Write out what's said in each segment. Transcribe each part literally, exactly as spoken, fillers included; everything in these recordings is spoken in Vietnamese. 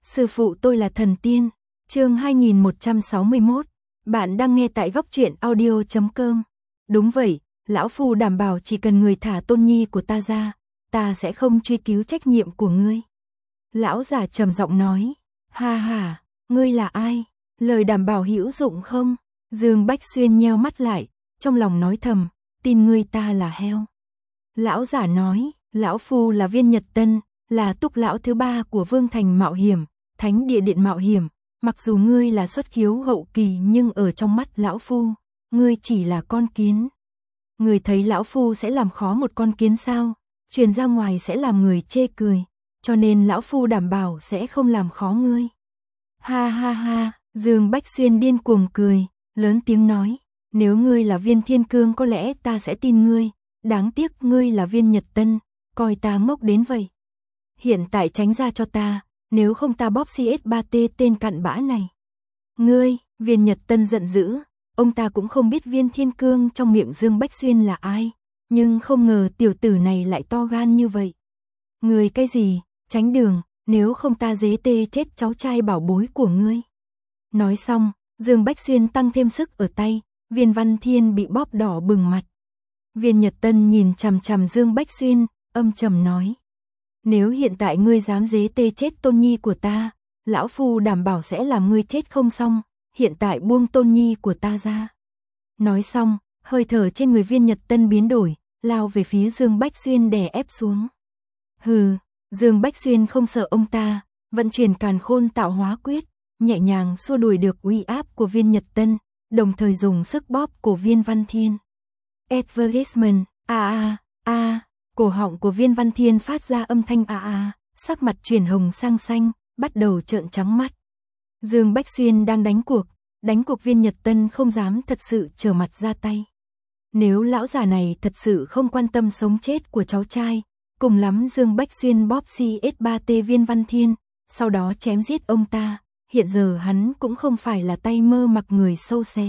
Sư phụ tôi là thần tiên. Chương hai nghìn một trăm sáu mươi mốt. Bạn đang nghe tại góc truyện audio chấm com. Đúng vậy, lão phu đảm bảo chỉ cần người thả Tôn Nhi của ta ra, ta sẽ không truy cứu trách nhiệm của ngươi. Lão già trầm giọng nói. Ha ha, ngươi là ai? Lời đảm bảo hữu dụng không? Dương Bách Xuyên nheo mắt lại, trong lòng nói thầm, tin ngươi ta là heo. Lão giả nói, lão phu là Viên Nhật Tân, là túc lão thứ ba của Vương Thành Mạo Hiểm, Thánh Địa Điện Mạo Hiểm. Mặc dù ngươi là xuất khiếu hậu kỳ nhưng ở trong mắt lão phu, ngươi chỉ là con kiến. Ngươi thấy lão phu sẽ làm khó một con kiến sao? Truyền ra ngoài sẽ làm người chê cười, cho nên lão phu đảm bảo sẽ không làm khó ngươi. Ha ha ha, Dương Bách Xuyên điên cuồng cười, lớn tiếng nói, nếu ngươi là Viên Thiên Cương có lẽ ta sẽ tin ngươi, đáng tiếc ngươi là Viên Nhật Tân, coi ta ngốc đến vậy. Hiện tại tránh ra cho ta, nếu không ta bóp xê ét ba tê tên cặn bã này. Ngươi, Viên Nhật Tân giận dữ, ông ta cũng không biết Viên Thiên Cương trong miệng Dương Bách Xuyên là ai, nhưng không ngờ tiểu tử này lại to gan như vậy. Ngươi cái gì, tránh đường, nếu không ta dế tê chết cháu trai bảo bối của ngươi. Nói xong, Dương Bách Xuyên tăng thêm sức ở tay, Viên Văn Thiên bị bóp đỏ bừng mặt. Viên Nhật Tân nhìn chằm chằm Dương Bách Xuyên, âm trầm nói. Nếu hiện tại ngươi dám dế tê chết Tôn Nhi của ta, lão phu đảm bảo sẽ làm ngươi chết không xong, hiện tại buông Tôn Nhi của ta ra. Nói xong, hơi thở trên người Viên Nhật Tân biến đổi, lao về phía Dương Bách Xuyên đè ép xuống. Hừ, Dương Bách Xuyên không sợ ông ta, vận chuyển Càn Khôn Tạo Hóa Quyết, nhẹ nhàng xua đuổi được uy áp của Viên Nhật Tân, đồng thời dùng sức bóp cổ Viên Văn Thiên. Advertisement, a a a, cổ họng của Viên Văn Thiên phát ra âm thanh a a, sắc mặt chuyển hồng sang xanh, bắt đầu trợn trắng mắt. Dương Bách Xuyên đang đánh cuộc, đánh cuộc Viên Nhật Tân không dám thật sự trở mặt ra tay. Nếu lão già này thật sự không quan tâm sống chết của cháu trai, cùng lắm Dương Bách Xuyên bóp xê ét ba tê Viên Văn Thiên, sau đó chém giết ông ta, hiện giờ hắn cũng không phải là tay mơ mặc người sâu xé.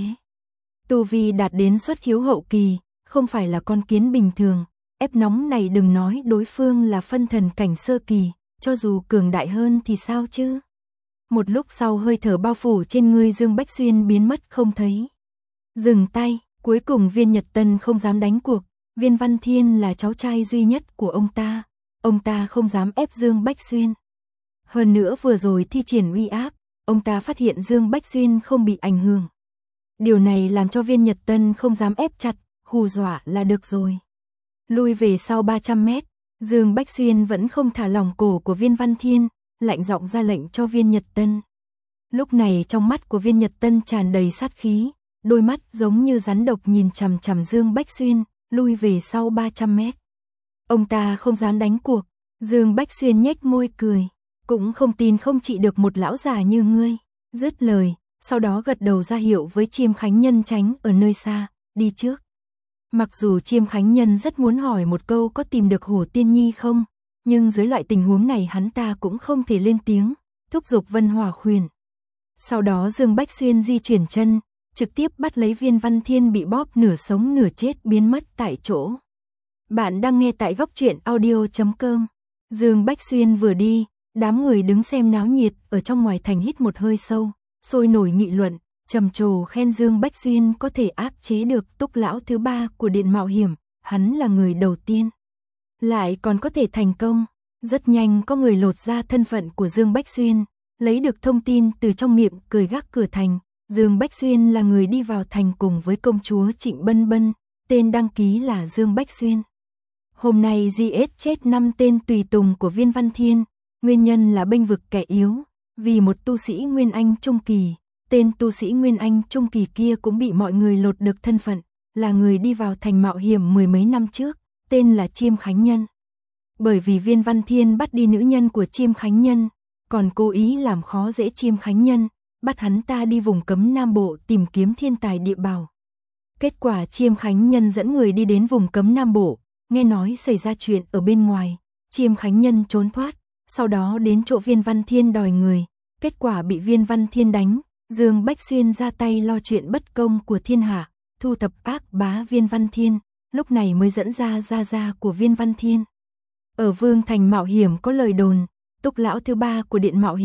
Tu vi đạt đến xuất khiếu hậu kỳ, không phải là con kiến bình thường, ép nóng này đừng nói đối phương là phân thần cảnh sơ kỳ, cho dù cường đại hơn thì sao chứ. Một lúc sau hơi thở bao phủ trên người Dương Bách Xuyên biến mất không thấy. Dừng tay, cuối cùng Viên Nhật Tân không dám đánh cuộc, Viên Văn Thiên là cháu trai duy nhất của ông ta, ông ta không dám ép Dương Bách Xuyên. Hơn nữa vừa rồi thi triển uy áp, ông ta phát hiện Dương Bách Xuyên không bị ảnh hưởng. Điều này làm cho Viên Nhật Tân không dám ép chặt, hù dọa là được rồi. Lui về sau ba trăm mét, Dương Bách Xuyên vẫn không thả lỏng cổ của Viên Văn Thiên, lạnh giọng ra lệnh cho Viên Nhật Tân. Lúc này trong mắt của Viên Nhật Tân tràn đầy sát khí, đôi mắt giống như rắn độc nhìn chằm chằm Dương Bách Xuyên, lui về sau ba trăm mét. Ông ta không dám đánh cuộc, Dương Bách Xuyên nhếch môi cười, cũng không tin không trị được một lão già như ngươi. Dứt lời, sau đó gật đầu ra hiệu với Chiêm Khánh Nhân tránh ở nơi xa, đi trước. Mặc dù Chiêm Khánh Nhân rất muốn hỏi một câu có tìm được Hổ Tiên Nhi không, nhưng dưới loại tình huống này hắn ta cũng không thể lên tiếng, thúc giục Vân Hỏa Khuyển. Sau đó Dương Bách Xuyên di chuyển chân, trực tiếp bắt lấy Viên Văn Thiên bị bóp nửa sống nửa chết biến mất tại chỗ. Bạn đang nghe tại góc truyện audio chấm com. Dương Bách Xuyên vừa đi, đám người đứng xem náo nhiệt ở trong ngoài thành hít một hơi sâu, sôi nổi nghị luận, trầm trồ khen Dương Bách Xuyên có thể áp chế được túc lão thứ ba của Điện Mạo Hiểm, hắn là người đầu tiên. Lại còn có thể thành công, rất nhanh có người lột ra thân phận của Dương Bách Xuyên, lấy được thông tin từ trong miệng cười gác cửa thành. Dương Bách Xuyên là người đi vào thành cùng với công chúa Trịnh Bân Bân, tên đăng ký là Dương Bách Xuyên. Hôm nay giết chết năm tên tùy tùng của Viên Văn Thiên, nguyên nhân là bênh vực kẻ yếu, vì một tu sĩ Nguyên Anh Trung Kỳ, tên tu sĩ Nguyên Anh Trung Kỳ kia cũng bị mọi người lột được thân phận, là người đi vào thành mạo hiểm mười mấy năm trước, tên là Chiêm Khánh Nhân. Bởi vì Viên Văn Thiên bắt đi nữ nhân của Chiêm Khánh Nhân, còn cố ý làm khó dễ Chiêm Khánh Nhân, bắt hắn ta đi vùng cấm Nam Bộ tìm kiếm thiên tài địa bảo. Kết quả Chiêm Khánh Nhân dẫn người đi đến vùng cấm Nam Bộ, nghe nói xảy ra chuyện ở bên ngoài, Chiêm Khánh Nhân trốn thoát, sau đó đến chỗ Viên Văn Thiên đòi người, kết quả bị Viên Văn Thiên đánh, Dương Bách Xuyên ra tay lo chuyện bất công của thiên hạ, thu thập ác bá Viên Văn Thiên, lúc này mới dẫn ra gia gia của Viên Văn Thiên. Ở Vương Thành Mạo Hiểm có lời đồn, túc lão thứ ba của Điện Mạo Hiểm,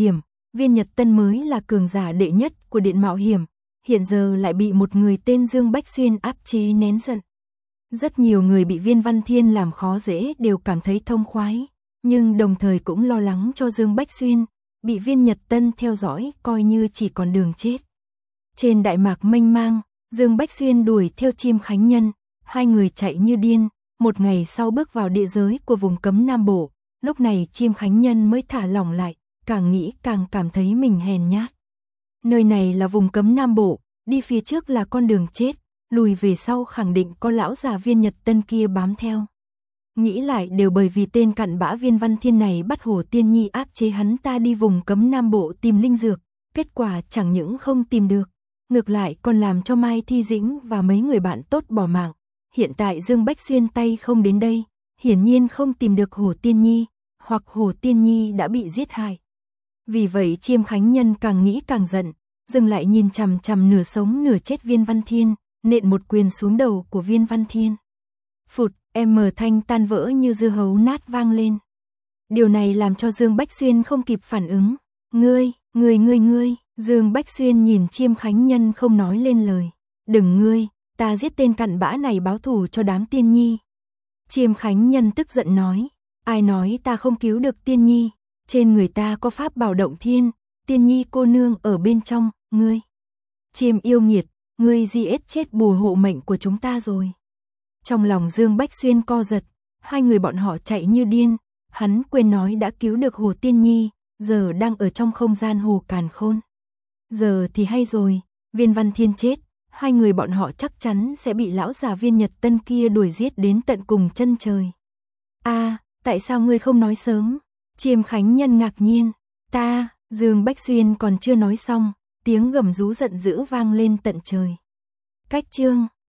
Viên Nhật Tân mới là cường giả đệ nhất của điện mạo hiểm, hiện giờ lại bị một người tên Dương Bách Xuyên áp chế nén giận. Rất nhiều người bị Viên Văn Thiên làm khó dễ đều cảm thấy thông khoái, nhưng đồng thời cũng lo lắng cho Dương Bách Xuyên, bị Viên Nhật Tân theo dõi coi như chỉ còn đường chết. Trên đại mạc mênh mang, Dương Bách Xuyên đuổi theo Chiêm Khánh Nhân, hai người chạy như điên, một ngày sau bước vào địa giới của vùng cấm Nam Bộ, lúc này Chiêm Khánh Nhân mới thả lỏng lại, càng nghĩ càng cảm thấy mình hèn nhát. Nơi này là vùng cấm Nam Bộ, đi phía trước là con đường chết, lùi về sau khẳng định có lão già Viên Nhật Tân kia bám theo. Nghĩ lại đều bởi vì tên cặn bã Viên Văn Thiên này bắt Hồ Tiên Nhi áp chế hắn ta đi vùng cấm Nam Bộ tìm linh dược, kết quả chẳng những không tìm được, ngược lại còn làm cho Mai Thi Dĩnh và mấy người bạn tốt bỏ mạng. Hiện tại Dương Bách Xuyên tay không đến đây, hiển nhiên không tìm được Hồ Tiên Nhi, hoặc Hồ Tiên Nhi đã bị giết hại. Vì vậy Chiêm Khánh Nhân càng nghĩ càng giận, dừng lại nhìn chằm chằm nửa sống nửa chết Viên Văn Thiên, nện một quyền xuống đầu của Viên Văn Thiên. Phụt, em mờ thanh tan vỡ như dưa hấu nát vang lên. Điều này làm cho Dương Bách Xuyên không kịp phản ứng. Ngươi, ngươi ngươi ngươi, Dương Bách Xuyên nhìn Chiêm Khánh Nhân không nói lên lời. Đừng ngươi, ta giết tên cặn bã này báo thù cho đám Tiên Nhi. Chiêm Khánh Nhân tức giận nói, ai nói ta không cứu được Tiên Nhi, trên người ta có pháp bảo động thiên, Tiên Nhi cô nương ở bên trong, ngươi. Chiêm yêu nghiệt, ngươi giết chết bùa hộ mệnh của chúng ta rồi. Trong lòng Dương Bách Xuyên co giật, hai người bọn họ chạy như điên, hắn quên nói đã cứu được Hồ Tiên Nhi, giờ đang ở trong không gian Hồ Càn Khôn. Giờ thì hay rồi, Viên Văn Thiên chết, hai người bọn họ chắc chắn sẽ bị lão già Viên Nhật Tân kia đuổi giết đến tận cùng chân trời. A, à, tại sao ngươi không nói sớm? Chiêm Khánh Nhân ngạc nhiên. Ta, Dương Bách Xuyên còn chưa nói xong, tiếng gầm rú giận dữ vang lên tận trời. Cách chương